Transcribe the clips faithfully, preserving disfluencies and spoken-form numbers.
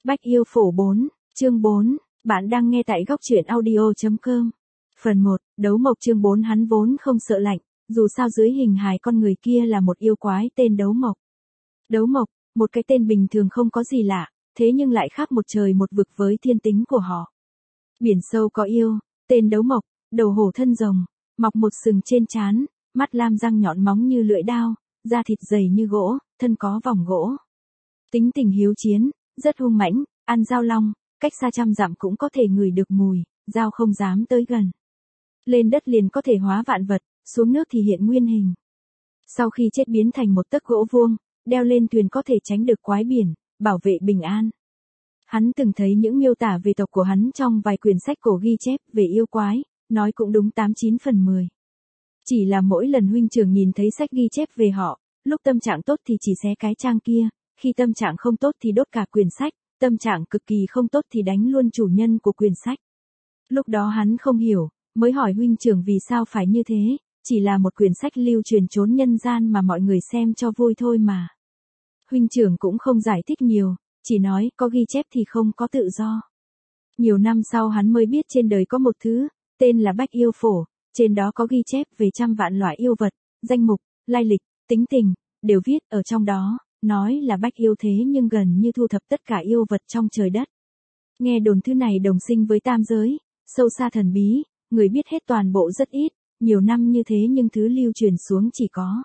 Bách yêu phổ bốn, chương bốn, bạn đang nghe tại góc truyện audio chấm com. Phần một, đấu mộc chương bốn. Hắn vốn không sợ lạnh, dù sao dưới hình hài con người kia là một yêu quái tên đấu mộc. Đấu mộc, một cái tên bình thường không có gì lạ, thế nhưng lại khác một trời một vực với thiên tính của họ. Biển sâu có yêu, tên đấu mộc, đầu hổ thân rồng, mọc một sừng trên trán, mắt lam răng nhọn móng như lưỡi dao, da thịt dày như gỗ, thân có vòng gỗ. Tính tình hiếu chiến, rất hung mãnh, ăn dao long, cách xa trăm dặm cũng có thể ngửi được mùi, dao không dám tới gần. Lên đất liền có thể hóa vạn vật, xuống nước thì hiện nguyên hình. Sau khi chết biến thành một tấc gỗ vuông, đeo lên thuyền có thể tránh được quái biển, bảo vệ bình an. Hắn từng thấy những miêu tả về tộc của hắn trong vài quyển sách cổ ghi chép về yêu quái, nói cũng đúng tám chín phần mười. Chỉ là mỗi lần huynh trưởng nhìn thấy sách ghi chép về họ, lúc tâm trạng tốt thì chỉ xé cái trang kia, khi tâm trạng không tốt thì đốt cả quyển sách, tâm trạng cực kỳ không tốt thì đánh luôn chủ nhân của quyển sách. Lúc đó hắn không hiểu, mới hỏi huynh trưởng vì sao phải như thế, chỉ là một quyển sách lưu truyền trốn nhân gian mà mọi người xem cho vui thôi mà. Huynh trưởng cũng không giải thích nhiều, chỉ nói có ghi chép thì không có tự do. Nhiều năm sau hắn mới biết trên đời có một thứ, tên là Bách yêu phổ, trên đó có ghi chép về trăm vạn loại yêu vật, danh mục, lai lịch, tính tình, đều viết ở trong đó, nói là Bách yêu thế nhưng gần như thu thập tất cả yêu vật trong trời đất. Nghe đồn thứ này đồng sinh với tam giới, sâu xa thần bí, người biết hết toàn bộ rất ít, nhiều năm như thế nhưng thứ lưu truyền xuống chỉ có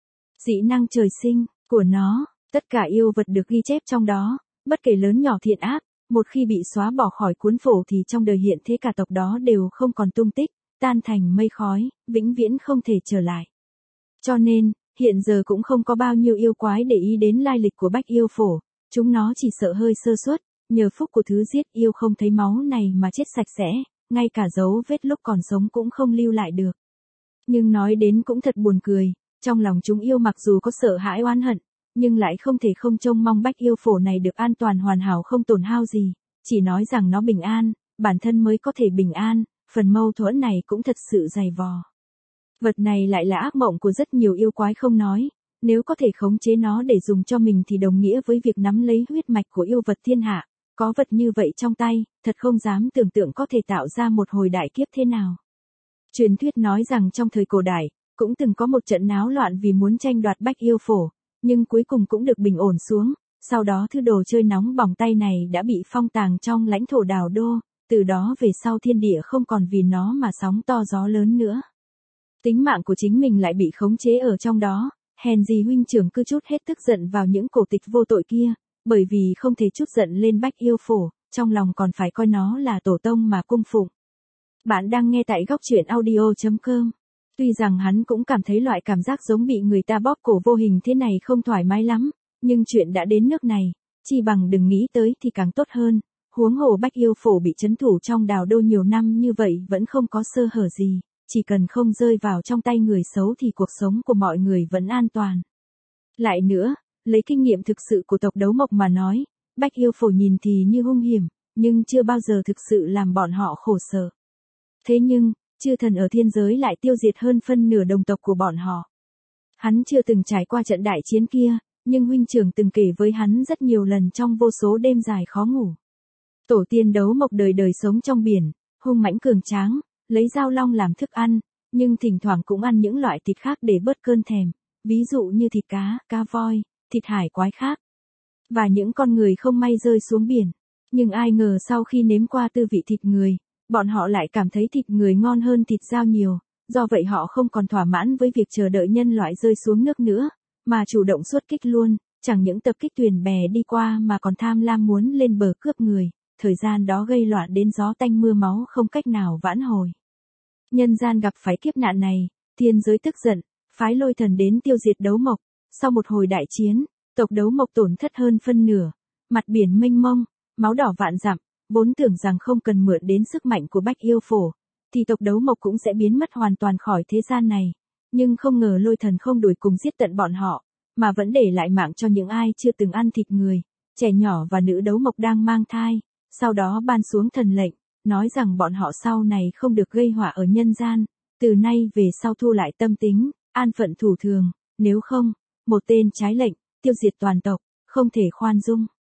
dị năng trời sinh của nó, tất cả yêu vật được ghi chép trong đó, bất kể lớn nhỏ thiện ác, một khi bị xóa bỏ khỏi cuốn phổ thì trong đời hiện thế cả tộc đó đều không còn tung tích, tan thành mây khói, vĩnh viễn không thể trở lại. Cho nên, hiện giờ cũng không có bao nhiêu yêu quái để ý đến lai lịch của Bách yêu phổ, chúng nó chỉ sợ hơi sơ suất, nhờ phúc của thứ giết yêu không thấy máu này mà chết sạch sẽ, ngay cả dấu vết lúc còn sống cũng không lưu lại được. Nhưng nói đến cũng thật buồn cười, trong lòng chúng yêu mặc dù có sợ hãi oán hận, nhưng lại không thể không trông mong Bách yêu phổ này được an toàn hoàn hảo không tổn hao gì, chỉ nói rằng nó bình an, bản thân mới có thể bình an, phần mâu thuẫn này cũng thật sự dày vò. Vật này lại là ác mộng của rất nhiều yêu quái không nói, nếu có thể khống chế nó để dùng cho mình thì đồng nghĩa với việc nắm lấy huyết mạch của yêu vật thiên hạ, có vật như vậy trong tay, thật không dám tưởng tượng có thể tạo ra một hồi đại kiếp thế nào. Truyền thuyết nói rằng trong thời cổ đại, cũng từng có một trận náo loạn vì muốn tranh đoạt Bách yêu phổ, nhưng cuối cùng cũng được bình ổn xuống, sau đó thứ đồ chơi nóng bỏng tay này đã bị phong tàng trong lãnh thổ Đào Đô, từ đó về sau thiên địa không còn vì nó mà sóng to gió lớn nữa. Tính mạng của chính mình lại bị khống chế ở trong đó, hèn gì huynh trưởng cứ chút hết tức giận vào những cổ tịch vô tội kia, bởi vì không thể chút giận lên Bách yêu phổ, trong lòng còn phải coi nó là tổ tông mà cung phụng. Bạn đang nghe tại góc truyện audio chấm com. Tuy rằng hắn cũng cảm thấy loại cảm giác giống bị người ta bóp cổ vô hình thế này không thoải mái lắm, nhưng chuyện đã đến nước này, chi bằng đừng nghĩ tới thì càng tốt hơn, huống hồ Bách yêu phổ bị trấn thủ trong Đào Đô nhiều năm như vậy vẫn không có sơ hở gì, chỉ cần không rơi vào trong tay người xấu thì cuộc sống của mọi người vẫn an toàn. Lại nữa, lấy kinh nghiệm thực sự của tộc đấu mộc mà nói, Bách yêu phổ nhìn thì như hung hiểm, nhưng chưa bao giờ thực sự làm bọn họ khổ sở. Thế nhưng, chư thần ở thiên giới lại tiêu diệt hơn phân nửa đồng tộc của bọn họ. Hắn chưa từng trải qua trận đại chiến kia, nhưng huynh trưởng từng kể với hắn rất nhiều lần trong vô số đêm dài khó ngủ. Tổ tiên đấu mộc đời đời sống trong biển, hung mãnh cường tráng, lấy dao long làm thức ăn, nhưng thỉnh thoảng cũng ăn những loại thịt khác để bớt cơn thèm, ví dụ như thịt cá, cá voi, thịt hải quái khác. Và những con người không may rơi xuống biển. Nhưng ai ngờ sau khi nếm qua tư vị thịt người, bọn họ lại cảm thấy thịt người ngon hơn thịt dao nhiều, do vậy họ không còn thỏa mãn với việc chờ đợi nhân loại rơi xuống nước nữa, mà chủ động xuất kích luôn, chẳng những tập kích thuyền bè đi qua mà còn tham lam muốn lên bờ cướp người, thời gian đó gây loạn đến gió tanh mưa máu không cách nào vãn hồi. Nhân gian gặp phải kiếp nạn này, thiên giới tức giận, phái lôi thần đến tiêu diệt đấu mộc, sau một hồi đại chiến, tộc đấu mộc tổn thất hơn phân nửa, mặt biển mênh mông, máu đỏ vạn dặm. Vốn tưởng rằng không cần mượn đến sức mạnh của Bách yêu phổ, thì tộc đấu mộc cũng sẽ biến mất hoàn toàn khỏi thế gian này, nhưng không ngờ lôi thần không đuổi cùng giết tận bọn họ, mà vẫn để lại mạng cho những ai chưa từng ăn thịt người, trẻ nhỏ và nữ đấu mộc đang mang thai, sau đó ban xuống thần lệnh, nói rằng bọn họ sau này không được gây họa ở nhân gian, từ nay về sau thu lại tâm tính, an phận thủ thường, nếu không, một tên trái lệnh, tiêu diệt toàn tộc, không thể khoan dung.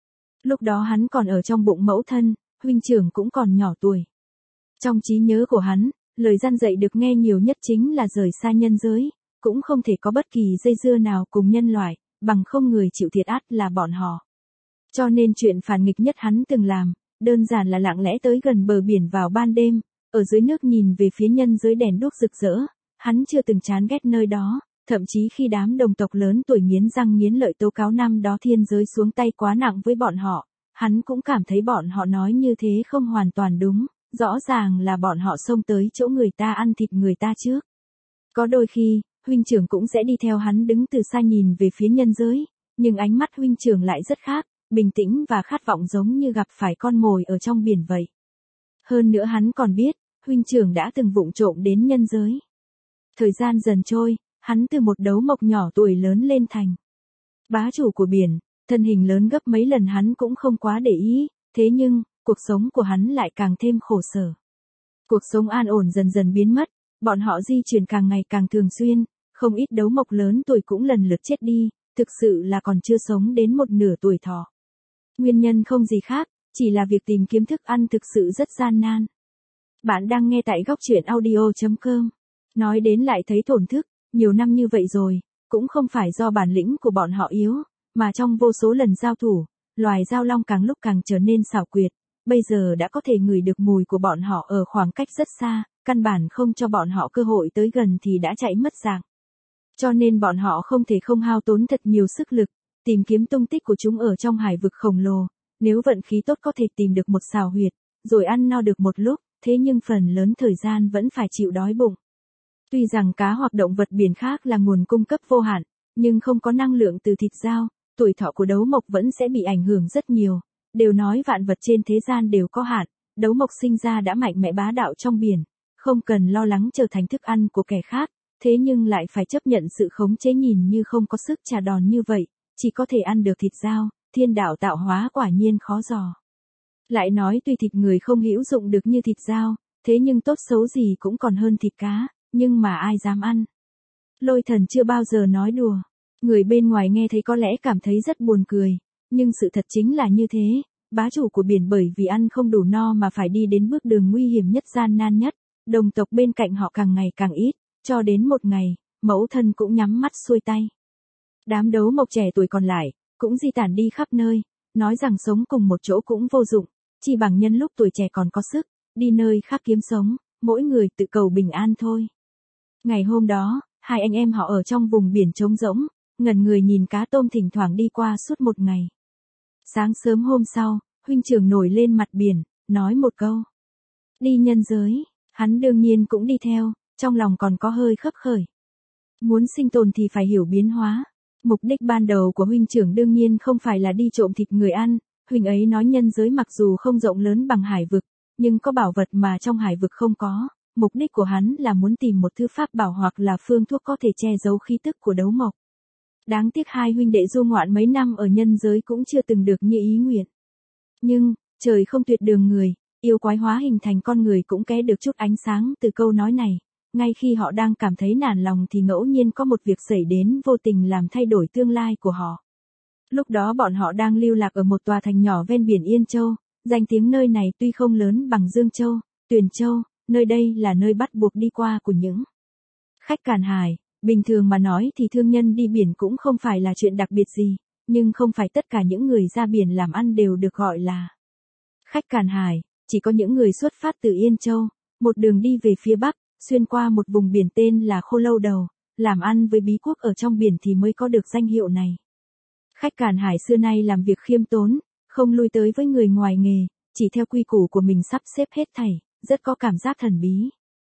Lúc đó hắn còn ở trong bụng mẫu thân, huynh trưởng cũng còn nhỏ tuổi. Trong trí nhớ của hắn, lời răn dạy được nghe nhiều nhất chính là rời xa nhân giới, cũng không thể có bất kỳ dây dưa nào cùng nhân loại, bằng không người chịu thiệt ắt là bọn họ. Cho nên chuyện phản nghịch nhất hắn từng làm, đơn giản là lặng lẽ tới gần bờ biển vào ban đêm, ở dưới nước nhìn về phía nhân giới đèn đuốc rực rỡ, hắn chưa từng chán ghét nơi đó, thậm chí khi đám đồng tộc lớn tuổi nghiến răng nghiến lợi tố cáo năm đó thiên giới xuống tay quá nặng với bọn họ, hắn cũng cảm thấy bọn họ nói như thế không hoàn toàn đúng, rõ ràng là bọn họ xông tới chỗ người ta ăn thịt người ta trước. Có đôi khi, huynh trưởng cũng sẽ đi theo hắn đứng từ xa nhìn về phía nhân giới, nhưng ánh mắt huynh trưởng lại rất khác, bình tĩnh và khát vọng giống như gặp phải con mồi ở trong biển vậy. Hơn nữa hắn còn biết, huynh trưởng đã từng vụng trộm đến nhân giới. Thời gian dần trôi, hắn từ một đấu mộc nhỏ tuổi lớn lên thành bá chủ của biển, thân hình lớn gấp mấy lần hắn cũng không quá để ý, thế nhưng, cuộc sống của hắn lại càng thêm khổ sở. Cuộc sống an ổn dần dần biến mất, bọn họ di chuyển càng ngày càng thường xuyên, không ít đấu mộc lớn tuổi cũng lần lượt chết đi, thực sự là còn chưa sống đến một nửa tuổi thọ. Nguyên nhân không gì khác, chỉ là việc tìm kiếm thức ăn thực sự rất gian nan. Bạn đang nghe tại góc truyện audio chấm com. Nói đến lại thấy thổn thức, nhiều năm như vậy rồi, cũng không phải do bản lĩnh của bọn họ yếu, mà trong vô số lần giao thủ, loài dao long càng lúc càng trở nên xảo quyệt, bây giờ đã có thể ngửi được mùi của bọn họ ở khoảng cách rất xa, căn bản không cho bọn họ cơ hội tới gần thì đã chạy mất dạng. Cho nên bọn họ không thể không hao tốn thật nhiều sức lực, tìm kiếm tung tích của chúng ở trong hải vực khổng lồ, nếu vận khí tốt có thể tìm được một xào huyệt, rồi ăn no được một lúc, thế nhưng phần lớn thời gian vẫn phải chịu đói bụng. Tuy rằng cá hoặc động vật biển khác là nguồn cung cấp vô hạn, nhưng không có năng lượng từ thịt dao, tuổi thọ của đấu mộc vẫn sẽ bị ảnh hưởng rất nhiều. Đều nói vạn vật trên thế gian đều có hạn, đấu mộc sinh ra đã mạnh mẽ bá đạo trong biển, không cần lo lắng trở thành thức ăn của kẻ khác, thế nhưng lại phải chấp nhận sự khống chế nhìn như không có sức trả đòn như vậy, chỉ có thể ăn được thịt dao, thiên đạo tạo hóa quả nhiên khó dò. Lại nói tuy thịt người không hữu dụng được như thịt dao, thế nhưng tốt xấu gì cũng còn hơn thịt cá, nhưng mà ai dám ăn. Lôi Thần chưa bao giờ nói đùa, người bên ngoài nghe thấy có lẽ cảm thấy rất buồn cười, nhưng sự thật chính là như thế, bá chủ của biển bởi vì ăn không đủ no mà phải đi đến bước đường nguy hiểm nhất gian nan nhất, đồng tộc bên cạnh họ càng ngày càng ít, cho đến một ngày, mẫu thân cũng nhắm mắt xuôi tay. Đám đấu mộc trẻ tuổi còn lại, cũng di tản đi khắp nơi, nói rằng sống cùng một chỗ cũng vô dụng, chỉ bằng nhân lúc tuổi trẻ còn có sức, đi nơi khác kiếm sống, mỗi người tự cầu bình an thôi. Ngày hôm đó, hai anh em họ ở trong vùng biển trống rỗng, ngẩn người nhìn cá tôm thỉnh thoảng đi qua suốt một ngày. Sáng sớm hôm sau, huynh trưởng nổi lên mặt biển, nói một câu. Đi nhân giới, hắn đương nhiên cũng đi theo, trong lòng còn có hơi khấp khởi. Muốn sinh tồn thì phải hiểu biến hóa. Mục đích ban đầu của huynh trưởng đương nhiên không phải là đi trộm thịt người ăn, huynh ấy nói nhân giới mặc dù không rộng lớn bằng hải vực, nhưng có bảo vật mà trong hải vực không có. Mục đích của hắn là muốn tìm một thư pháp bảo hoặc là phương thuốc có thể che giấu khí tức của đấu mộc. Đáng tiếc hai huynh đệ du ngoạn mấy năm ở nhân giới cũng chưa từng được như ý nguyện. Nhưng, trời không tuyệt đường người, yêu quái hóa hình thành con người cũng ké được chút ánh sáng từ câu nói này. Ngay khi họ đang cảm thấy nản lòng thì ngẫu nhiên có một việc xảy đến vô tình làm thay đổi tương lai của họ. Lúc đó bọn họ đang lưu lạc ở một tòa thành nhỏ ven biển Yên Châu, danh tiếng nơi này tuy không lớn bằng Dương Châu, Tuyền Châu, nơi đây là nơi bắt buộc đi qua của những khách càn hải. Bình thường mà nói thì thương nhân đi biển cũng không phải là chuyện đặc biệt gì, nhưng không phải tất cả những người ra biển làm ăn đều được gọi là khách càn hải, chỉ có những người xuất phát từ Yên Châu, một đường đi về phía Bắc, xuyên qua một vùng biển tên là Khô Lâu Đầu, làm ăn với bí quốc ở trong biển thì mới có được danh hiệu này. Khách càn hải xưa nay làm việc khiêm tốn, không lui tới với người ngoài nghề, chỉ theo quy củ của mình sắp xếp hết thảy, rất có cảm giác thần bí.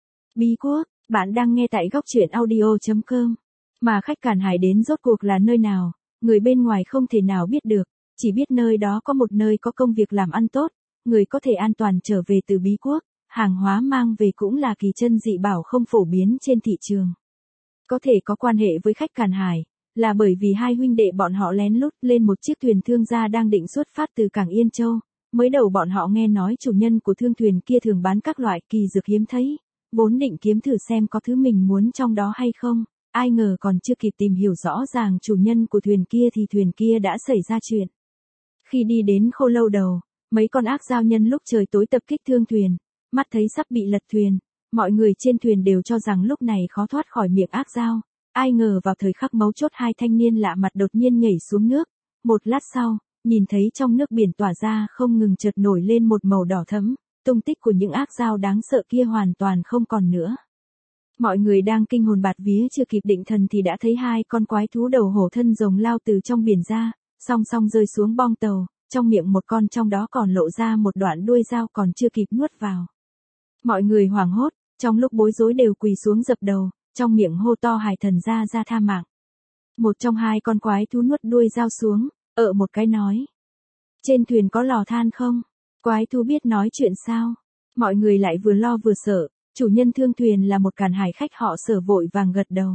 Bí quốc, bạn đang nghe tại góc truyện audio chấm com. Mà khách càn hải đến rốt cuộc là nơi nào, người bên ngoài không thể nào biết được, chỉ biết nơi đó có một nơi có công việc làm ăn tốt, người có thể an toàn trở về từ bí quốc, hàng hóa mang về cũng là kỳ chân dị bảo không phổ biến trên thị trường. Có thể có quan hệ với khách càn hải, là bởi vì hai huynh đệ bọn họ lén lút lên một chiếc thuyền thương gia đang định xuất phát từ cảng Yên Châu. Mới đầu bọn họ nghe nói chủ nhân của thương thuyền kia thường bán các loại kỳ dược hiếm thấy, vốn định kiếm thử xem có thứ mình muốn trong đó hay không, ai ngờ còn chưa kịp tìm hiểu rõ ràng chủ nhân của thuyền kia thì thuyền kia đã xảy ra chuyện. Khi đi đến khô lâu đầu, mấy con ác dao nhân lúc trời tối tập kích thương thuyền, mắt thấy sắp bị lật thuyền, mọi người trên thuyền đều cho rằng lúc này khó thoát khỏi miệng ác dao. Ai ngờ vào thời khắc mấu chốt hai thanh niên lạ mặt đột nhiên nhảy xuống nước, một lát sau, nhìn thấy trong nước biển tỏa ra không ngừng chợt nổi lên một màu đỏ thẫm, tung tích của những ác dao đáng sợ kia hoàn toàn không còn nữa. Mọi người đang kinh hồn bạt vía chưa kịp định thần thì đã thấy hai con quái thú đầu hổ thân rồng lao từ trong biển ra, song song rơi xuống bong tàu, trong miệng một con trong đó còn lộ ra một đoạn đuôi dao còn chưa kịp nuốt vào. Mọi người hoảng hốt, trong lúc bối rối đều quỳ xuống dập đầu, trong miệng hô to Hải Thần Gia Gia tha mạng. Một trong hai con quái thú nuốt đuôi dao xuống, ợ một cái nói: trên thuyền có lò than không? Quái thú biết nói chuyện sao? Mọi người lại vừa lo vừa sợ, chủ nhân thương thuyền là một càn hải khách họ Sở vội vàng gật đầu.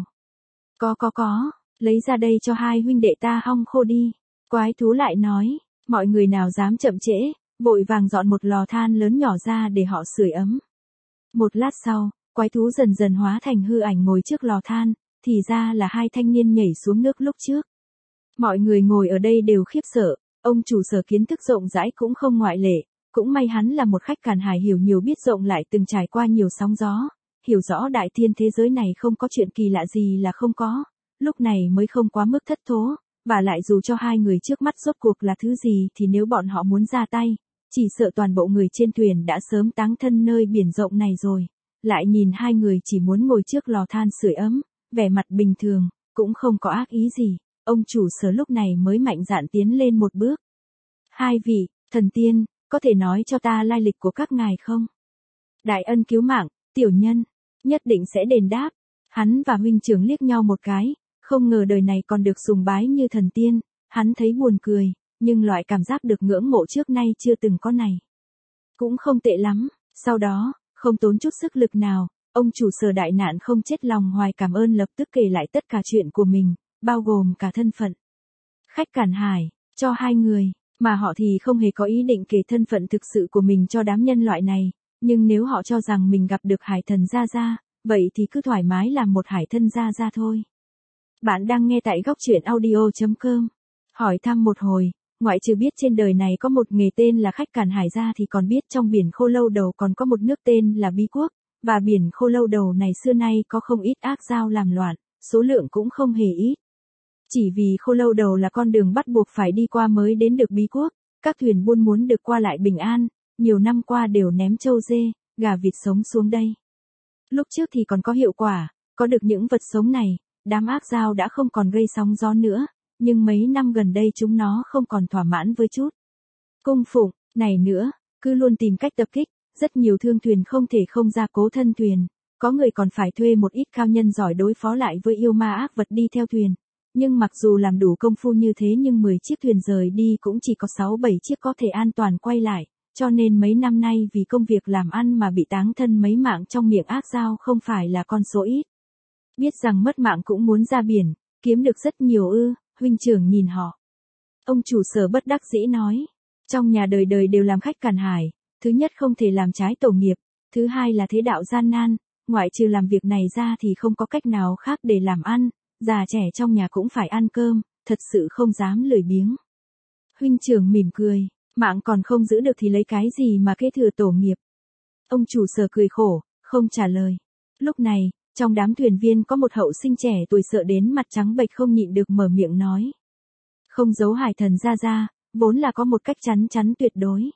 Có có có, lấy ra đây cho hai huynh đệ ta hong khô đi. Quái thú lại nói, mọi người nào dám chậm trễ, vội vàng dọn một lò than lớn nhỏ ra để họ sưởi ấm. Một lát sau, quái thú dần dần hóa thành hư ảnh ngồi trước lò than, thì ra là hai thanh niên nhảy xuống nước lúc trước. Mọi người ngồi ở đây đều khiếp sợ, ông chủ Sở kiến thức rộng rãi cũng không ngoại lệ, cũng may hắn là một khách càn hải hiểu nhiều biết rộng lại từng trải qua nhiều sóng gió, hiểu rõ đại thiên thế giới này không có chuyện kỳ lạ gì là không có, lúc này mới không quá mức thất thố, và lại dù cho hai người trước mắt rốt cuộc là thứ gì thì nếu bọn họ muốn ra tay, chỉ sợ toàn bộ người trên thuyền đã sớm táng thân nơi biển rộng này rồi. Lại nhìn hai người chỉ muốn ngồi trước lò than sưởi ấm, vẻ mặt bình thường, cũng không có ác ý gì, ông chủ Sở lúc này mới mạnh dạn tiến lên một bước. Hai vị, thần tiên, có thể nói cho ta lai lịch của các ngài không? Đại ân cứu mạng, tiểu nhân, nhất định sẽ đền đáp. Hắn và huynh trưởng liếc nhau một cái, không ngờ đời này còn được sùng bái như thần tiên, hắn thấy buồn cười, nhưng loại cảm giác được ngưỡng mộ trước nay chưa từng có này. Cũng không tệ lắm, sau đó, không tốn chút sức lực nào, ông chủ Sở đại nạn không chết lòng hoài cảm ơn lập tức kể lại tất cả chuyện của mình, bao gồm cả thân phận khách càn hải, cho hai người, mà họ thì không hề có ý định kể thân phận thực sự của mình cho đám nhân loại này, nhưng nếu họ cho rằng mình gặp được Hải Thần Gia Gia, vậy thì cứ thoải mái làm một Hải Thân Gia Gia thôi. Bạn đang nghe tại góc truyện audio chấm com. Hỏi thăm một hồi, ngoại trừ biết trên đời này có một nghề tên là khách càn hải ra thì còn biết trong biển khô lâu đầu còn có một nước tên là Bí Quốc, và biển khô lâu đầu này xưa nay có không ít ác dao làm loạn, số lượng cũng không hề ít. Chỉ vì khô lâu đầu là con đường bắt buộc phải đi qua mới đến được Bí Quốc, các thuyền buôn muốn được qua lại bình an, nhiều năm qua đều ném trâu dê, gà vịt sống xuống đây. Lúc trước thì còn có hiệu quả, có được những vật sống này, đám ác dao đã không còn gây sóng gió nữa, nhưng mấy năm gần đây chúng nó không còn thỏa mãn với chút cung phụng này nữa, cứ luôn tìm cách tập kích, rất nhiều thương thuyền không thể không ra cố thân thuyền, có người còn phải thuê một ít cao nhân giỏi đối phó lại với yêu ma ác vật đi theo thuyền. Nhưng mặc dù làm đủ công phu như thế nhưng mười chiếc thuyền rời đi cũng chỉ có sáu bảy chiếc có thể an toàn quay lại, cho nên mấy năm nay vì công việc làm ăn mà bị táng thân mấy mạng trong miệng ác dao không phải là con số ít. Biết rằng mất mạng cũng muốn ra biển, kiếm được rất nhiều ư, huynh trưởng nhìn họ. Ông chủ Sở bất đắc dĩ nói, trong nhà đời đời đều làm khách càn hải, thứ nhất không thể làm trái tổ nghiệp, thứ hai là thế đạo gian nan, ngoại trừ làm việc này ra thì không có cách nào khác để làm ăn. Già trẻ trong nhà cũng phải ăn cơm, thật sự không dám lười biếng. Huynh trưởng mỉm cười, mạng còn không giữ được thì lấy cái gì mà kế thừa tổ nghiệp. Ông chủ Sở cười khổ, không trả lời. Lúc này, trong đám thuyền viên có một hậu sinh trẻ tuổi sợ đến mặt trắng bệch không nhịn được mở miệng nói. Không giấu Hải Thần Gia Gia, vốn là có một cách chắn chắn tuyệt đối.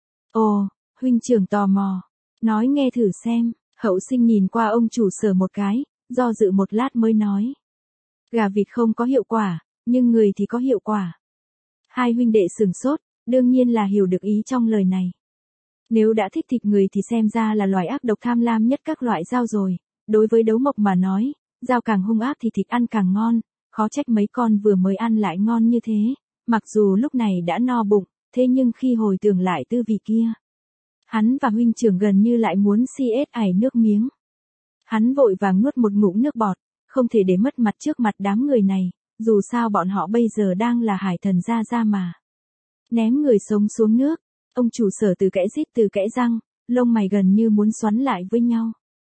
Ồ, huynh trưởng tò mò, nói nghe thử xem, hậu sinh nhìn qua ông chủ Sở một cái, do dự một lát mới nói. Gà vịt không có hiệu quả, nhưng người thì có hiệu quả. Hai huynh đệ sửng sốt, đương nhiên là hiểu được ý trong lời này. Nếu đã thích thịt người thì xem ra là loài ác độc tham lam nhất các loại dao rồi. Đối với đấu mộc mà nói, dao càng hung ác thì thịt ăn càng ngon, khó trách mấy con vừa mới ăn lại ngon như thế. Mặc dù lúc này đã no bụng, thế nhưng khi hồi tưởng lại tư vị kia, hắn và huynh trưởng gần như lại muốn si ết ải nước miếng. Hắn vội vàng nuốt một ngụm nước bọt. Không thể để mất mặt trước mặt đám người này, dù sao bọn họ bây giờ đang là Hải Thần Gia Gia mà. Ném người sống xuống nước, ông chủ Sở từ kẽ rít từ kẽ răng, lông mày gần như muốn xoắn lại với nhau.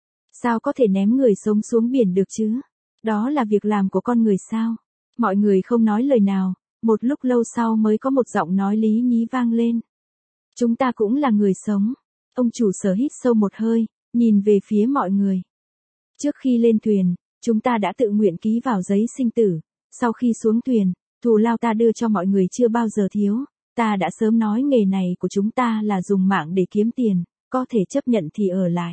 Sao có thể ném người sống xuống biển được chứ? Đó là việc làm của con người sao? Mọi người không nói lời nào, Một lúc lâu sau mới có một giọng nói lý nhí vang lên. Chúng ta cũng là người sống. Ông chủ sở hít sâu một hơi, nhìn về phía mọi người. Trước khi lên thuyền, chúng ta đã tự nguyện ký vào giấy sinh tử. Sau khi xuống thuyền, thù lao ta đưa cho mọi người chưa bao giờ thiếu. Ta đã sớm nói nghề này của chúng ta là dùng mạng để kiếm tiền, có thể chấp nhận thì ở lại.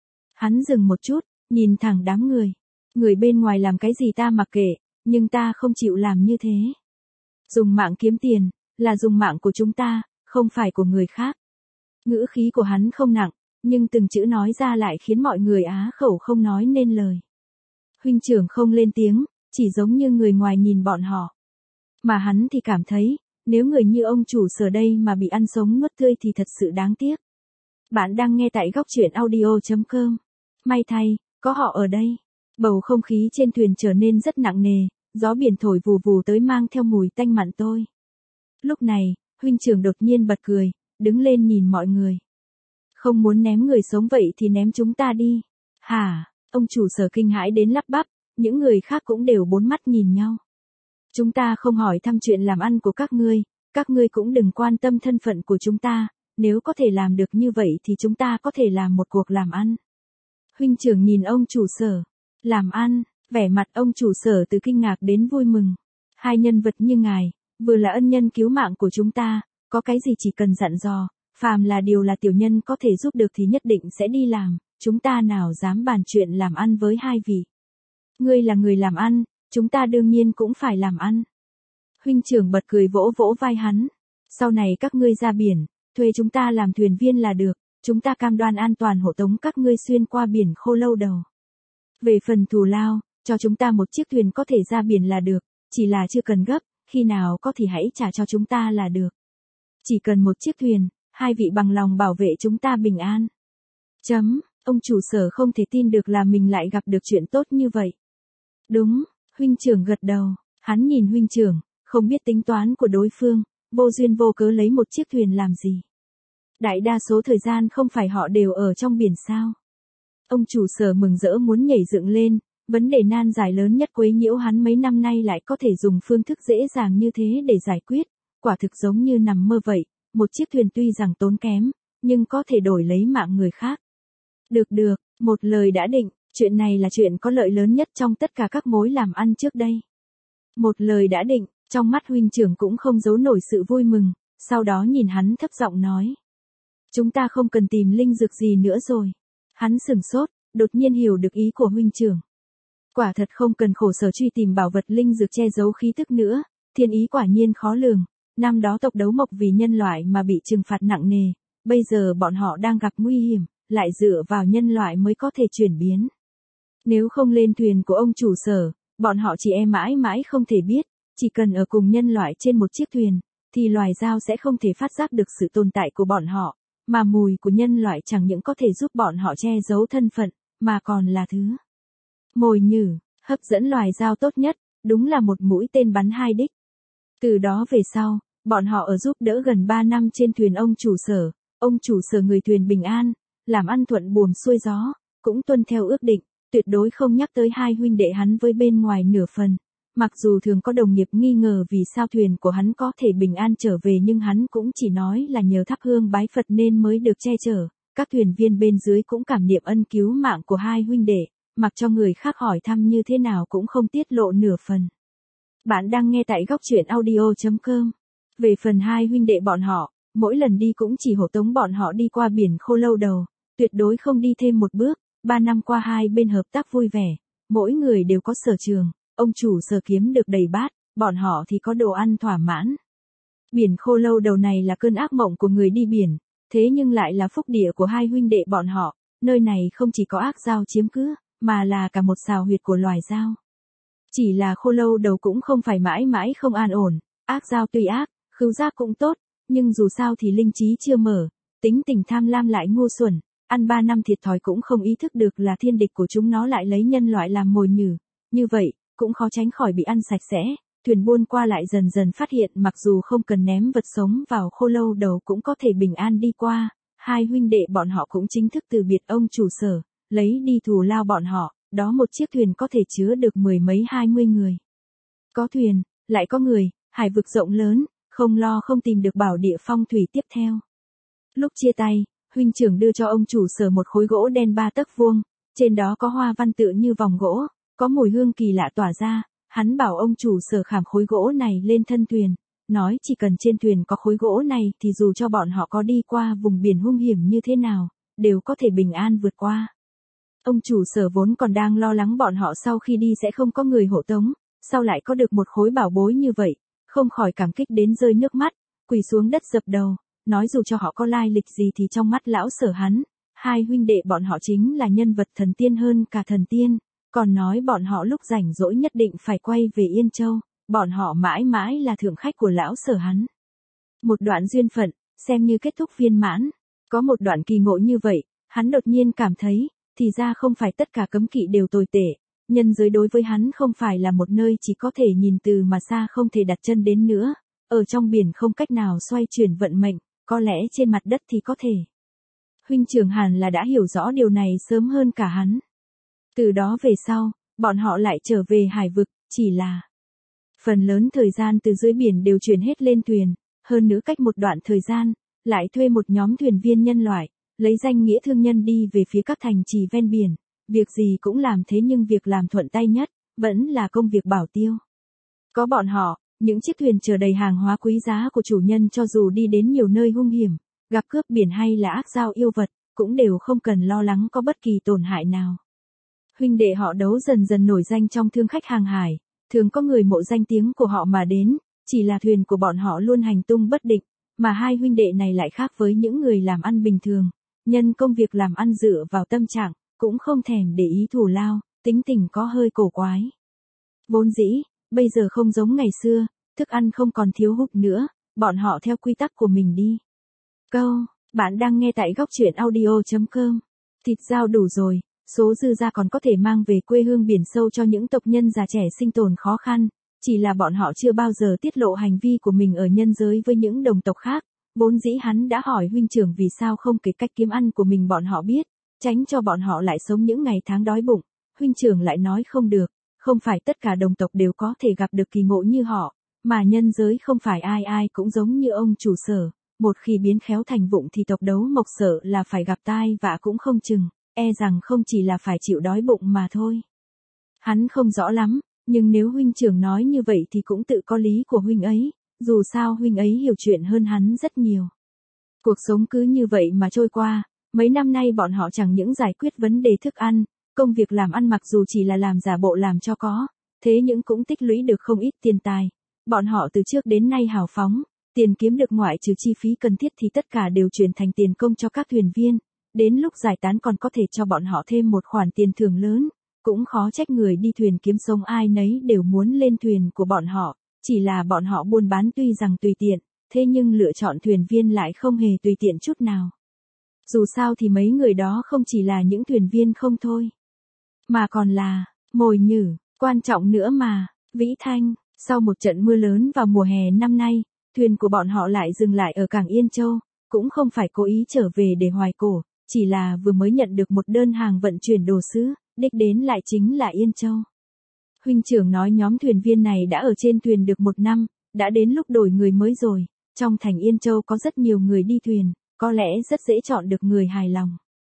Hắn dừng một chút, nhìn thẳng đám người. Người bên ngoài làm cái gì ta mặc kệ, nhưng ta không chịu làm như thế. Dùng mạng kiếm tiền, là dùng mạng của chúng ta, không phải của người khác. Ngữ khí của hắn không nặng, nhưng từng chữ nói ra lại khiến mọi người á khẩu không nói nên lời. Huynh trưởng không lên tiếng, chỉ giống như người ngoài nhìn bọn họ. Mà hắn thì cảm thấy, nếu người như ông chủ sở đây mà bị ăn sống nuốt tươi thì thật sự đáng tiếc. Bạn đang nghe tại góc truyện audio chấm com. May thay, có họ ở đây. Bầu không khí trên thuyền trở nên rất nặng nề, gió biển thổi vù vù tới mang theo mùi tanh mặn tôi. Lúc này, huynh trưởng đột nhiên bật cười, đứng lên nhìn mọi người. Không muốn ném người sống vậy thì ném chúng ta đi. Hả, ông chủ sở kinh hãi đến lắp bắp, những người khác cũng đều bốn mắt nhìn nhau. Chúng ta không hỏi thăm chuyện làm ăn của các ngươi, các ngươi cũng đừng quan tâm thân phận của chúng ta, nếu có thể làm được như vậy thì chúng ta có thể làm một cuộc làm ăn. Huynh trưởng nhìn ông chủ sở, làm ăn, vẻ mặt ông chủ sở từ kinh ngạc đến vui mừng. Hai nhân vật như ngài, vừa là ân nhân cứu mạng của chúng ta, có cái gì chỉ cần dặn dò, phàm là điều là tiểu nhân có thể giúp được thì nhất định sẽ đi làm, chúng ta nào dám bàn chuyện làm ăn với hai vị. Ngươi là người làm ăn, chúng ta đương nhiên cũng phải làm ăn. Huynh trưởng bật cười vỗ vỗ vai hắn. Sau này các ngươi ra biển, thuê chúng ta làm thuyền viên là được, chúng ta cam đoan an toàn hộ tống các ngươi xuyên qua biển Khô Lâu Đầu. Về phần thù lao, cho chúng ta một chiếc thuyền có thể ra biển là được, chỉ là chưa cần gấp, khi nào có thì hãy trả cho chúng ta là được. Chỉ cần một chiếc thuyền, hai vị bằng lòng bảo vệ chúng ta bình an. Chấm, ông chủ sở không thể tin được là mình lại gặp được chuyện tốt như vậy. Đúng, huynh trưởng gật đầu, hắn nhìn huynh trưởng, không biết tính toán của đối phương, vô duyên vô cớ lấy một chiếc thuyền làm gì. Đại đa số thời gian không phải họ đều ở trong biển sao. Ông chủ sở mừng rỡ muốn nhảy dựng lên, vấn đề nan giải lớn nhất quấy nhiễu hắn mấy năm nay lại có thể dùng phương thức dễ dàng như thế để giải quyết, quả thực giống như nằm mơ vậy, một chiếc thuyền tuy rằng tốn kém, nhưng có thể đổi lấy mạng người khác. Được được, một lời đã định, chuyện này là chuyện có lợi lớn nhất trong tất cả các mối làm ăn trước đây. Một lời đã định, trong mắt huynh trưởng cũng không giấu nổi sự vui mừng, sau đó nhìn hắn thấp giọng nói. Chúng ta không cần tìm linh dược gì nữa rồi. Hắn sửng sốt, đột nhiên hiểu được ý của huynh trưởng. Quả thật không cần khổ sở truy tìm bảo vật linh dược che giấu khí tức nữa, thiên ý quả nhiên khó lường. Năm đó tộc đấu mộc vì nhân loại mà bị trừng phạt nặng nề, bây giờ bọn họ đang gặp nguy hiểm, lại dựa vào nhân loại mới có thể chuyển biến. Nếu không lên thuyền của ông chủ sở, bọn họ chỉ e mãi mãi không thể biết, chỉ cần ở cùng nhân loại trên một chiếc thuyền, thì loài dao sẽ không thể phát giác được sự tồn tại của bọn họ, mà mùi của nhân loại chẳng những có thể giúp bọn họ che giấu thân phận, mà còn là thứ mồi nhử, hấp dẫn loài dao tốt nhất, đúng là một mũi tên bắn hai đích. Từ đó về sau, bọn họ ở giúp đỡ gần ba năm trên thuyền ông chủ sở, ông chủ sở người thuyền bình an, làm ăn thuận buồm xuôi gió, cũng tuân theo ước định, tuyệt đối không nhắc tới hai huynh đệ hắn với bên ngoài nửa phần. Mặc dù thường có đồng nghiệp nghi ngờ vì sao thuyền của hắn có thể bình an trở về nhưng hắn cũng chỉ nói là nhờ thắp hương bái Phật nên mới được che chở. Các thuyền viên bên dưới cũng cảm niệm ân cứu mạng của hai huynh đệ, mặc cho người khác hỏi thăm như thế nào cũng không tiết lộ nửa phần. Bạn đang nghe tại góc truyện audio chấm com. Về phần hai huynh đệ bọn họ, mỗi lần đi cũng chỉ hộ tống bọn họ đi qua biển Khô Lâu Đầu, tuyệt đối không đi thêm một bước. Ba năm qua hai bên hợp tác vui vẻ, mỗi người đều có sở trường. Ông chủ sở kiếm được đầy bát, bọn họ thì có đồ ăn thỏa mãn. Biển Khô Lâu Đầu này là cơn ác mộng của người đi biển, thế nhưng lại là phúc địa của hai huynh đệ bọn họ, nơi này không chỉ có ác dao chiếm cứ, mà là cả một sào huyệt của loài dao. Chỉ là Khô Lâu Đầu cũng không phải mãi mãi không an ổn, ác dao tuy ác, khứu giác cũng tốt, nhưng dù sao thì linh trí chưa mở, tính tình tham lam lại ngu xuẩn, ăn ba năm thiệt thòi cũng không ý thức được là thiên địch của chúng nó lại lấy nhân loại làm mồi nhử, như vậy cũng khó tránh khỏi bị ăn sạch sẽ. Thuyền buôn qua lại dần dần phát hiện mặc dù không cần ném vật sống vào Khô Lâu Đầu cũng có thể bình an đi qua, hai huynh đệ bọn họ cũng chính thức từ biệt ông chủ sở, lấy đi thù lao bọn họ, đó một chiếc thuyền có thể chứa được mười mấy hai mươi người. Có thuyền, lại có người, hải vực rộng lớn, không lo không tìm được bảo địa phong thủy tiếp theo. Lúc chia tay, huynh trưởng đưa cho ông chủ Sở một khối gỗ đen ba tấc vuông, trên đó có hoa văn tựa như vòng gỗ, có mùi hương kỳ lạ tỏa ra, hắn bảo ông chủ Sở khảm khối gỗ này lên thân thuyền, nói chỉ cần trên thuyền có khối gỗ này thì dù cho bọn họ có đi qua vùng biển hung hiểm như thế nào, đều có thể bình an vượt qua. Ông chủ Sở vốn còn đang lo lắng bọn họ sau khi đi sẽ không có người hộ tống, sau lại có được một khối bảo bối như vậy, không khỏi cảm kích đến rơi nước mắt, quỳ xuống đất dập đầu, nói dù cho họ có lai lịch gì thì trong mắt lão Sở hắn, hai huynh đệ bọn họ chính là nhân vật thần tiên hơn cả thần tiên, còn nói bọn họ lúc rảnh rỗi nhất định phải quay về Yên Châu, bọn họ mãi mãi là thượng khách của lão Sở hắn. Một đoạn duyên phận, xem như kết thúc viên mãn, có một đoạn kỳ ngộ như vậy, hắn đột nhiên cảm thấy, thì ra không phải tất cả cấm kỵ đều tồi tệ, nhân giới đối với hắn không phải là một nơi chỉ có thể nhìn từ mà xa không thể đặt chân đến nữa, ở trong biển không cách nào xoay chuyển vận mệnh, có lẽ trên mặt đất thì có thể. Huynh trưởng hẳn là đã hiểu rõ điều này sớm hơn cả hắn. Từ đó về sau, bọn họ lại trở về hải vực, chỉ là phần lớn thời gian từ dưới biển đều chuyển hết lên thuyền, hơn nữa cách một đoạn thời gian, lại thuê một nhóm thuyền viên nhân loại, lấy danh nghĩa thương nhân đi về phía các thành trì ven biển, việc gì cũng làm thế nhưng việc làm thuận tay nhất, vẫn là công việc bảo tiêu. Có bọn họ, những chiếc thuyền chở đầy hàng hóa quý giá của chủ nhân cho dù đi đến nhiều nơi hung hiểm, gặp cướp biển hay là ác giao yêu vật, cũng đều không cần lo lắng có bất kỳ tổn hại nào. Huynh đệ họ Đấu dần dần nổi danh trong thương khách hàng hải, thường có người mộ danh tiếng của họ mà đến, chỉ là thuyền của bọn họ luôn hành tung bất định, mà hai huynh đệ này lại khác với những người làm ăn bình thường, nhân công việc làm ăn dựa vào tâm trạng, cũng không thèm để ý thù lao, tính tình có hơi cổ quái. Vốn dĩ, bây giờ không giống ngày xưa, thức ăn không còn thiếu hụt nữa, bọn họ theo quy tắc của mình đi. Câu, bạn đang nghe tại góc truyện audio chấm com. Thịt dao đủ rồi, số dư ra còn có thể mang về quê hương biển sâu cho những tộc nhân già trẻ sinh tồn khó khăn, chỉ là bọn họ chưa bao giờ tiết lộ hành vi của mình ở nhân giới với những đồng tộc khác. Vốn dĩ hắn đã hỏi huynh trưởng vì sao không kể cách kiếm ăn của mình bọn họ biết, tránh cho bọn họ lại sống những ngày tháng đói bụng, huynh trưởng lại nói không được, không phải tất cả đồng tộc đều có thể gặp được kỳ ngộ như họ, mà nhân giới không phải ai ai cũng giống như ông chủ Sở, một khi biến khéo thành vụng thì tộc Đấu Mộc sợ là phải gặp tai vạ cũng không chừng, e rằng không chỉ là phải chịu đói bụng mà thôi. Hắn không rõ lắm, nhưng nếu huynh trưởng nói như vậy thì cũng tự có lý của huynh ấy, dù sao huynh ấy hiểu chuyện hơn hắn rất nhiều. Cuộc sống cứ như vậy mà trôi qua, mấy năm nay bọn họ chẳng những giải quyết vấn đề thức ăn, công việc làm ăn mặc dù chỉ là làm giả bộ làm cho có, thế nhưng cũng tích lũy được không ít tiền tài. Bọn họ từ trước đến nay hào phóng, tiền kiếm được ngoại trừ chi phí cần thiết thì tất cả đều chuyển thành tiền công cho các thuyền viên, đến lúc giải tán còn có thể cho bọn họ thêm một khoản tiền thưởng lớn, cũng khó trách người đi thuyền kiếm sống ai nấy đều muốn lên thuyền của bọn họ, chỉ là bọn họ buôn bán tuy rằng tùy tiện, thế nhưng lựa chọn thuyền viên lại không hề tùy tiện chút nào. Dù sao thì mấy người đó không chỉ là những thuyền viên không thôi, mà còn là mồi nhử, quan trọng nữa mà. Vĩ Thanh, sau một trận mưa lớn vào mùa hè năm nay, thuyền của bọn họ lại dừng lại ở cảng Yên Châu, cũng không phải cố ý trở về để hoài cổ, chỉ là vừa mới nhận được một đơn hàng vận chuyển đồ sứ, đích đến lại chính là Yên Châu. Huynh trưởng nói nhóm thuyền viên này đã ở trên thuyền được một năm, đã đến lúc đổi người mới rồi, trong thành Yên Châu có rất nhiều người đi thuyền, có lẽ rất dễ chọn được người hài lòng.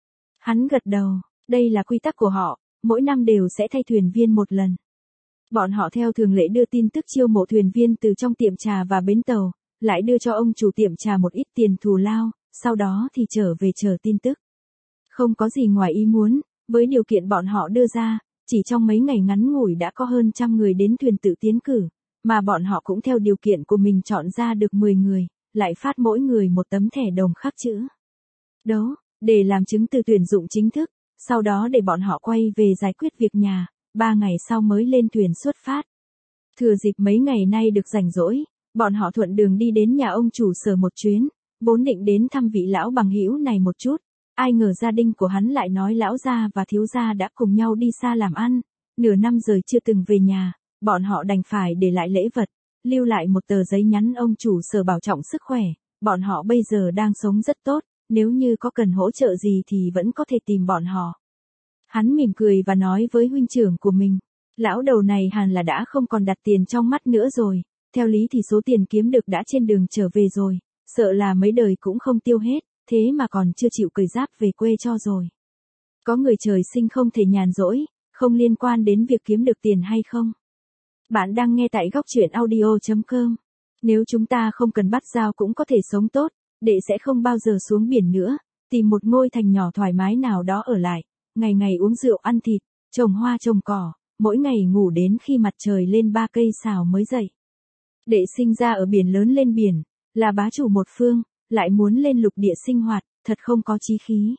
Hắn gật đầu, đây là quy tắc của họ, mỗi năm đều sẽ thay thuyền viên một lần. Bọn họ theo thường lệ đưa tin tức chiêu mộ thuyền viên từ trong tiệm trà và bến tàu, lại đưa cho ông chủ tiệm trà một ít tiền thù lao, sau đó thì trở về chờ tin tức. Không có gì ngoài ý muốn, với điều kiện bọn họ đưa ra, chỉ trong mấy ngày ngắn ngủi đã có hơn trăm người đến thuyền tự tiến cử, mà bọn họ cũng theo điều kiện của mình chọn ra được mười người, lại phát mỗi người một tấm thẻ đồng khắc chữ Đấu, để làm chứng từ tuyển dụng chính thức, sau đó để bọn họ quay về giải quyết việc nhà, ba ngày sau mới lên thuyền xuất phát. Thừa dịp mấy ngày nay được rảnh rỗi, bọn họ thuận đường đi đến nhà ông chủ Sở một chuyến, vốn định đến thăm vị lão bằng hữu này một chút, ai ngờ gia đình của hắn lại nói lão gia và thiếu gia đã cùng nhau đi xa làm ăn, nửa năm rồi chưa từng về nhà, bọn họ đành phải để lại lễ vật, lưu lại một tờ giấy nhắn ông chủ Sở bảo trọng sức khỏe, bọn họ bây giờ đang sống rất tốt, nếu như có cần hỗ trợ gì thì vẫn có thể tìm bọn họ. Hắn mỉm cười và nói với huynh trưởng của mình, lão đầu này hẳn là đã không còn đặt tiền trong mắt nữa rồi, theo lý thì số tiền kiếm được đã trên đường trở về rồi, sợ là mấy đời cũng không tiêu hết, thế mà còn chưa chịu cởi giáp về quê cho rồi. Có người trời sinh không thể nhàn rỗi, không liên quan đến việc kiếm được tiền hay không. Bạn đang nghe tại góc truyện audio chấm com. Nếu chúng ta không cần bắt dao cũng có thể sống tốt, đệ sẽ không bao giờ xuống biển nữa, tìm một ngôi thành nhỏ thoải mái nào đó ở lại, ngày ngày uống rượu ăn thịt, trồng hoa trồng cỏ, mỗi ngày ngủ đến khi mặt trời lên ba cây sào mới dậy. Đệ sinh ra ở biển lớn lên biển, là bá chủ một phương, lại muốn lên lục địa sinh hoạt, thật không có chí khí.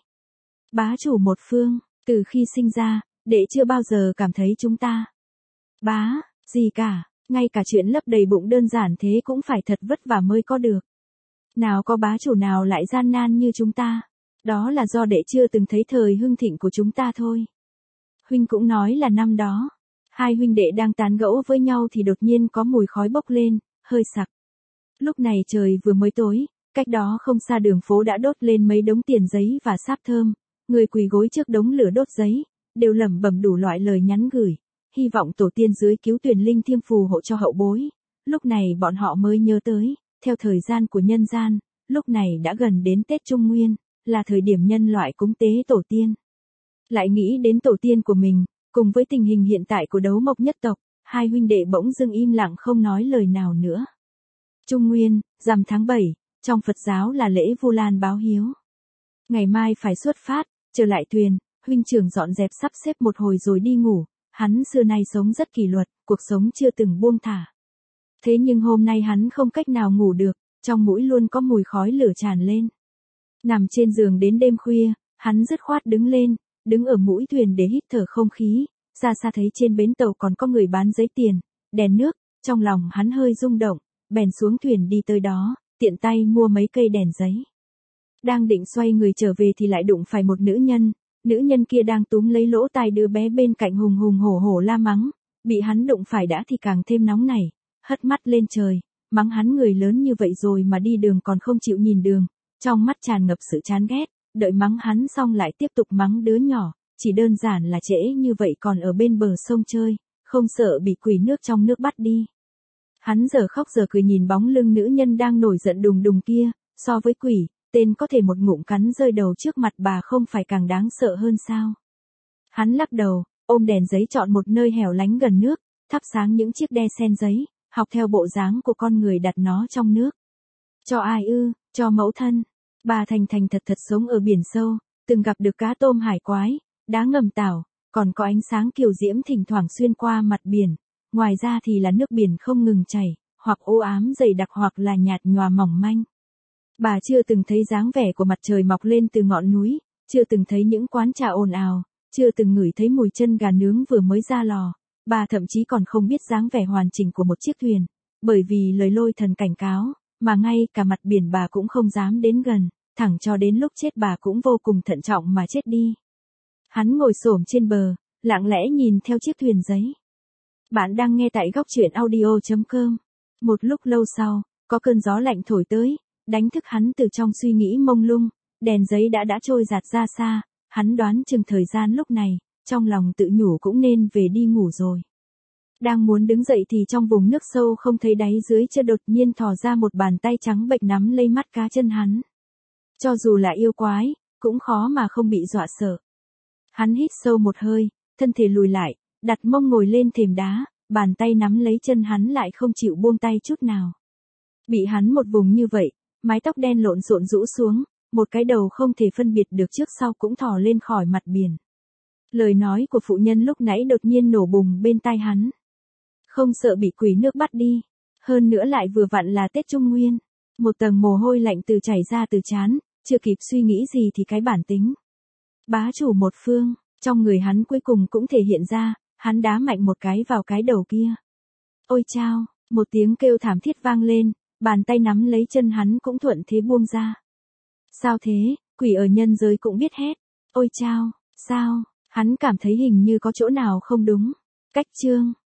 Bá chủ một phương, từ khi sinh ra, đệ chưa bao giờ cảm thấy chúng ta bá gì cả, ngay cả chuyện lấp đầy bụng đơn giản thế cũng phải thật vất vả mới có được. Nào có bá chủ nào lại gian nan như chúng ta, đó là do đệ chưa từng thấy thời hưng thịnh của chúng ta thôi. Huynh cũng nói là năm đó, hai huynh đệ đang tán gẫu với nhau thì đột nhiên có mùi khói bốc lên, hơi sặc. Lúc này trời vừa mới tối, cách đó không xa đường phố đã đốt lên mấy đống tiền giấy và sáp thơm, người quỳ gối trước đống lửa đốt giấy, đều lẩm bẩm đủ loại lời nhắn gửi, hy vọng tổ tiên dưới cứu tuyển linh thiêm phù hộ cho hậu bối. Lúc này bọn họ mới nhớ tới, theo thời gian của nhân gian, lúc này đã gần đến Tết Trung Nguyên, là thời điểm nhân loại cúng tế tổ tiên. Lại nghĩ đến tổ tiên của mình, cùng với tình hình hiện tại của đấu mộc nhất tộc, hai huynh đệ bỗng dưng im lặng không nói lời nào nữa. Trung Nguyên, rằm tháng bảy, trong Phật giáo là lễ Vu Lan báo hiếu. Ngày mai phải xuất phát, trở lại thuyền, huynh trưởng dọn dẹp sắp xếp một hồi rồi đi ngủ, hắn xưa nay sống rất kỷ luật, cuộc sống chưa từng buông thả. Thế nhưng hôm nay hắn không cách nào ngủ được, trong mũi luôn có mùi khói lửa tràn lên. Nằm trên giường đến đêm khuya, hắn dứt khoát đứng lên, đứng ở mũi thuyền để hít thở không khí, xa xa thấy trên bến tàu còn có người bán giấy tiền, đèn nước, trong lòng hắn hơi rung động, bèn xuống thuyền đi tới đó, tiện tay mua mấy cây đèn giấy. Đang định xoay người trở về thì lại đụng phải một nữ nhân, nữ nhân kia đang túm lấy lỗ tai đứa bé bên cạnh hùng hùng hổ hổ la mắng, bị hắn đụng phải đã thì càng thêm nóng nảy, hất mắt lên trời, mắng hắn người lớn như vậy rồi mà đi đường còn không chịu nhìn đường, trong mắt tràn ngập sự chán ghét, đợi mắng hắn xong lại tiếp tục mắng đứa nhỏ, chỉ đơn giản là trễ như vậy còn ở bên bờ sông chơi, không sợ bị quỷ nước trong nước bắt đi. Hắn giờ khóc giờ cười nhìn bóng lưng nữ nhân đang nổi giận đùng đùng kia, so với quỷ, tên có thể một ngụm cắn rơi đầu trước mặt bà không phải càng đáng sợ hơn sao. Hắn lắc đầu, ôm đèn giấy chọn một nơi hẻo lánh gần nước, thắp sáng những chiếc đe sen giấy, học theo bộ dáng của con người đặt nó trong nước. Cho ai ư, cho mẫu thân. Bà thành thành thật thật sống ở biển sâu, từng gặp được cá tôm hải quái, đá ngầm tảo, còn có ánh sáng kiều diễm thỉnh thoảng xuyên qua mặt biển. Ngoài ra thì là nước biển không ngừng chảy, hoặc u ám dày đặc hoặc là nhạt nhòa mỏng manh. Bà chưa từng thấy dáng vẻ của mặt trời mọc lên từ ngọn núi, chưa từng thấy những quán trà ồn ào, chưa từng ngửi thấy mùi chân gà nướng vừa mới ra lò. Bà thậm chí còn không biết dáng vẻ hoàn chỉnh của một chiếc thuyền, bởi vì lời lôi thần cảnh cáo, mà ngay cả mặt biển bà cũng không dám đến gần, thẳng cho đến lúc chết bà cũng vô cùng thận trọng mà chết đi. Hắn ngồi xổm trên bờ, lặng lẽ nhìn theo chiếc thuyền giấy. Bạn đang nghe tại góc truyện audio chấm com. Một lúc lâu sau, có cơn gió lạnh thổi tới, đánh thức hắn từ trong suy nghĩ mông lung, đèn giấy đã đã trôi giạt ra xa, hắn đoán chừng thời gian lúc này, trong lòng tự nhủ cũng nên về đi ngủ rồi. Đang muốn đứng dậy thì trong vùng nước sâu không thấy đáy dưới chân đột nhiên thò ra một bàn tay trắng bệch nắm lấy mắt cá chân hắn. Cho dù là yêu quái, cũng khó mà không bị dọa sợ. Hắn hít sâu một hơi, thân thể lùi lại, đặt mông ngồi lên thềm đá, bàn tay nắm lấy chân hắn lại không chịu buông tay chút nào. Bị hắn một vùng như vậy, mái tóc đen lộn xộn rũ xuống, một cái đầu không thể phân biệt được trước sau cũng thò lên khỏi mặt biển. Lời nói của phụ nhân lúc nãy đột nhiên nổ bùng bên tai hắn. Không sợ bị quỷ nước bắt đi, hơn nữa lại vừa vặn là Tết Trung Nguyên. Một tầng mồ hôi lạnh từ chảy ra từ trán, chưa kịp suy nghĩ gì thì cái bản tính. Bá chủ một phương, trong người hắn cuối cùng cũng thể hiện ra, hắn đá mạnh một cái vào cái đầu kia. Ôi chao, một tiếng kêu thảm thiết vang lên, bàn tay nắm lấy chân hắn cũng thuận thế buông ra. Sao thế, quỷ ở nhân giới cũng biết hét. Ôi chao, sao, hắn cảm thấy hình như có chỗ nào không đúng. Cách chương.